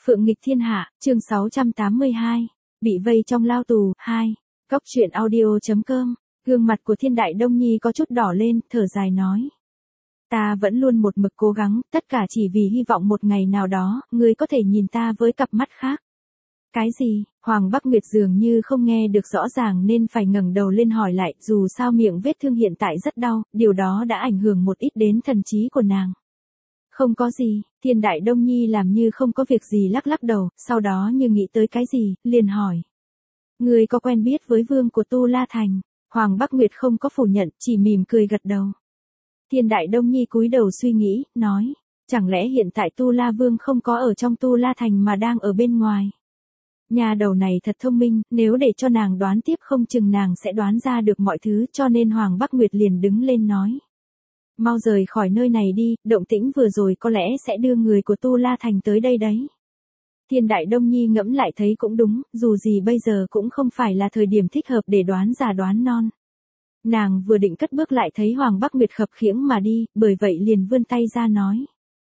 Phượng nghịch thiên hạ, chương 682. Bị vây trong lao tù, 2. Cốc truyện audio.com. Gương mặt của Thiên Đại Đông Nhi có chút đỏ lên, thở dài nói. Ta vẫn luôn một mực cố gắng, tất cả chỉ vì hy vọng một ngày nào đó, ngươi có thể nhìn ta với cặp mắt khác. Cái gì? Hoàng Bắc Nguyệt dường như không nghe được rõ ràng nên phải ngẩng đầu lên hỏi lại, dù sao miệng vết thương hiện tại rất đau, điều đó đã ảnh hưởng một ít đến thần trí của nàng. Không có gì, Thiên Đại Đông Nhi làm như không có việc gì lắc lắc đầu, sau đó như nghĩ tới cái gì, liền hỏi. Ngươi có quen biết với vương của Tu La Thành? Hoàng Bắc Nguyệt không có phủ nhận, chỉ mỉm cười gật đầu. Thiên Đại Đông Nhi cúi đầu suy nghĩ, nói, chẳng lẽ hiện tại Tu La Vương không có ở trong Tu La Thành mà đang ở bên ngoài? Nhà đầu này thật thông minh, nếu để cho nàng đoán tiếp không chừng nàng sẽ đoán ra được mọi thứ, cho nên Hoàng Bắc Nguyệt liền đứng lên nói. Mau rời khỏi nơi này đi, động tĩnh vừa rồi có lẽ sẽ đưa người của Tu La Thành tới đây đấy. Thiên Đại Đông Nhi ngẫm lại thấy cũng đúng, dù gì bây giờ cũng không phải là thời điểm thích hợp để đoán già đoán non. Nàng vừa định cất bước lại thấy Hoàng Bắc Nguyệt khập khiễng mà đi, bởi vậy liền vươn tay ra nói.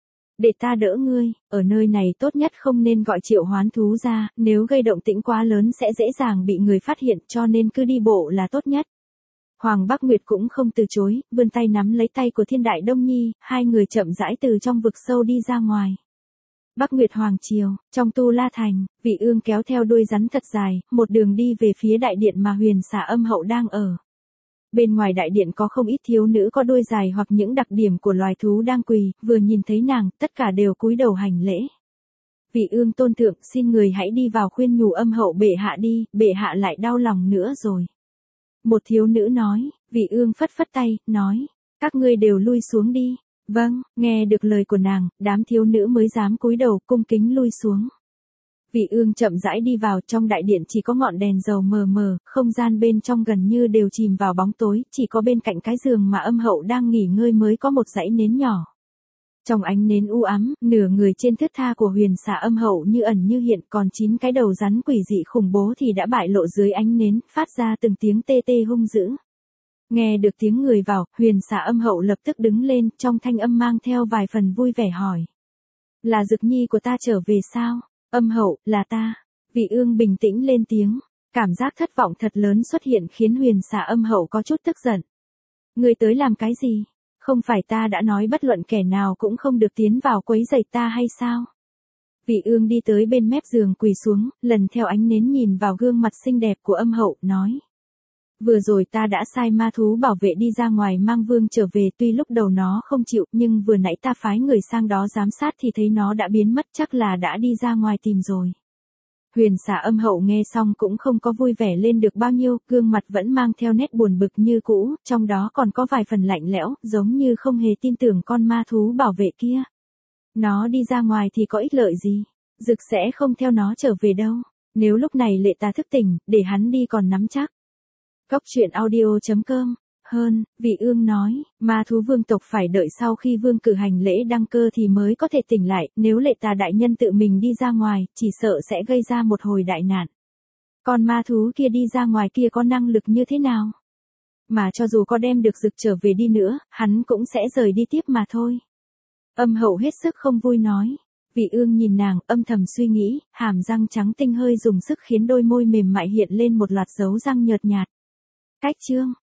Để ta đỡ ngươi, ở nơi này tốt nhất không nên gọi triệu hoán thú ra, nếu gây động tĩnh quá lớn sẽ dễ dàng bị người phát hiện, cho nên cứ đi bộ là tốt nhất. Hoàng Bắc Nguyệt cũng không từ chối, vươn tay nắm lấy tay của Thiên Đại Đông Nhi, hai người chậm rãi từ trong vực sâu đi ra ngoài. Bắc Nguyệt Hoàng Triều, trong Tu La Thành, Vị Ương kéo theo đuôi rắn thật dài, một đường đi về phía đại điện mà Huyền Xà Âm Hậu đang ở. Bên ngoài đại điện có không ít thiếu nữ có đuôi dài hoặc những đặc điểm của loài thú đang quỳ, vừa nhìn thấy nàng, tất cả đều cúi đầu hành lễ. Vị Ương tôn thượng, xin người hãy đi vào khuyên nhủ Âm Hậu bệ hạ đi, bệ hạ lại đau lòng nữa rồi. Một thiếu nữ nói, Vị Ương phất phất tay, nói, các ngươi đều lui xuống đi. Vâng, nghe được lời của nàng, đám thiếu nữ mới dám cúi đầu cung kính lui xuống. Vị Ương chậm rãi đi vào, trong đại điện chỉ có ngọn đèn dầu mờ mờ, không gian bên trong gần như đều chìm vào bóng tối, chỉ có bên cạnh cái giường mà Âm Hậu đang nghỉ ngơi mới có một dãy nến nhỏ. Trong ánh nến u ám, nửa người trên thướt tha của Huyền Xà Âm Hậu như ẩn như hiện, còn 9 cái đầu rắn quỷ dị khủng bố thì đã bại lộ dưới ánh nến, phát ra từng tiếng tê tê hung dữ. Nghe được tiếng người vào, Huyền Xà Âm Hậu lập tức đứng lên, trong thanh âm mang theo vài phần vui vẻ hỏi. Là Dực Nhi của ta trở về sao? Âm Hậu, là ta. Vị Ương bình tĩnh lên tiếng. Cảm giác thất vọng thật lớn xuất hiện khiến Huyền Xà Âm Hậu có chút tức giận. Ngươi tới làm cái gì? Không phải ta đã nói bất luận kẻ nào cũng không được tiến vào quấy rầy ta hay sao? Vị Ương đi tới bên mép giường quỳ xuống, lần theo ánh nến nhìn vào gương mặt xinh đẹp của Âm Hậu, nói. Vừa rồi ta đã sai ma thú bảo vệ đi ra ngoài mang vương trở về, tuy lúc đầu nó không chịu, nhưng vừa nãy ta phái người sang đó giám sát thì thấy nó đã biến mất, chắc là đã đi ra ngoài tìm rồi. Huyền Xà Âm Hậu nghe xong cũng không có vui vẻ lên được bao nhiêu, gương mặt vẫn mang theo nét buồn bực như cũ, trong đó còn có vài phần lạnh lẽo, giống như không hề tin tưởng con ma thú bảo vệ kia. Nó đi ra ngoài thì có ích lợi gì? Dực sẽ không theo nó trở về đâu. Nếu lúc này Lệ ta thức tỉnh, để hắn đi còn nắm chắc. Cốc truyện audio.com. Hơn, Vị Ương nói, ma thú vương tộc phải đợi sau khi vương cử hành lễ đăng cơ thì mới có thể tỉnh lại, nếu Lệ ta đại nhân tự mình đi ra ngoài, chỉ sợ sẽ gây ra một hồi đại nạn. Còn ma thú kia đi ra ngoài kia có năng lực như thế nào? Mà cho dù có đem được Dực trở về đi nữa, hắn cũng sẽ rời đi tiếp mà thôi. Âm Hậu hết sức không vui nói. Vị Ương nhìn nàng, âm thầm suy nghĩ, hàm răng trắng tinh hơi dùng sức khiến đôi môi mềm mại hiện lên một loạt dấu răng nhợt nhạt. Cách chương.